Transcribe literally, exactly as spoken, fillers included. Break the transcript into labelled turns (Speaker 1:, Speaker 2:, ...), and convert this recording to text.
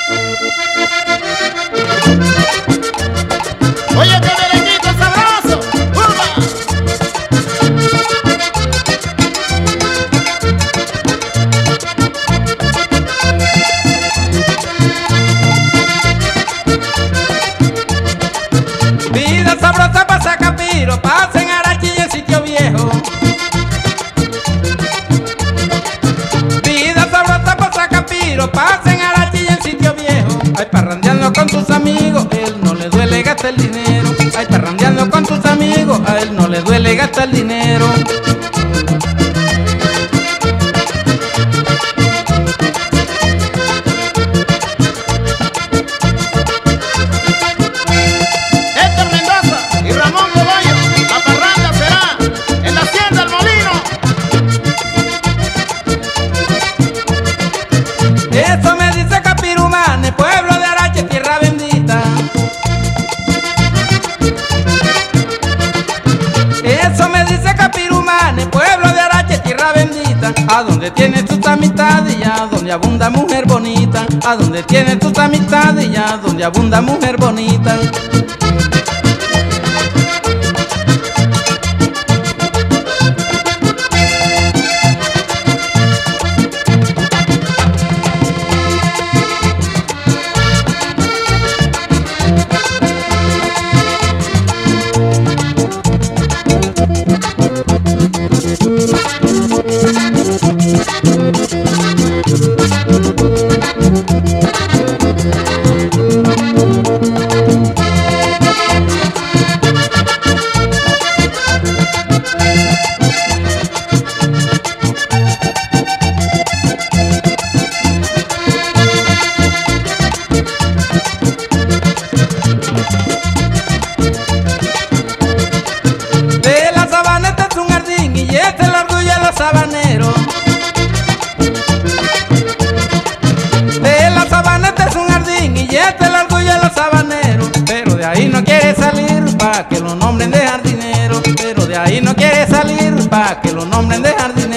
Speaker 1: Oye, que merenguito sabroso. ¡Urba!
Speaker 2: Vida sabrosa pa' Zacapiro, pasa en Arachi y el sitio viejo. Vida sabrosa pa' Zacapiro, pasa en Arachi y el sitio viejo. Ay, parrandeando con tus amigos, él no le duele gastar el dinero. Ay, parrandeando con tus amigos, a él no le duele gastar el dinero.
Speaker 1: Héctor Mendoza y Ramón Godoyo, la parranda será en la hacienda El Molino.
Speaker 2: Eso me dice Capirumane, pueblo de Arache, tierra bendita. Eso me dice Capirumane, pueblo de Arache, tierra bendita. A donde tiene tus amistades y a donde abunda mujer bonita. A donde tiene tus amistades y a donde abunda mujer bonita. De la sabana este es un jardín y este es el orgullo de los sabaneros. De la sabana este es un jardín y este es el orgullo de los sabaneros. Pero de ahí no quiere salir pa' que lo nombren de jardinero. Pero de ahí no quiere salir pa' que lo nombren de jardinero.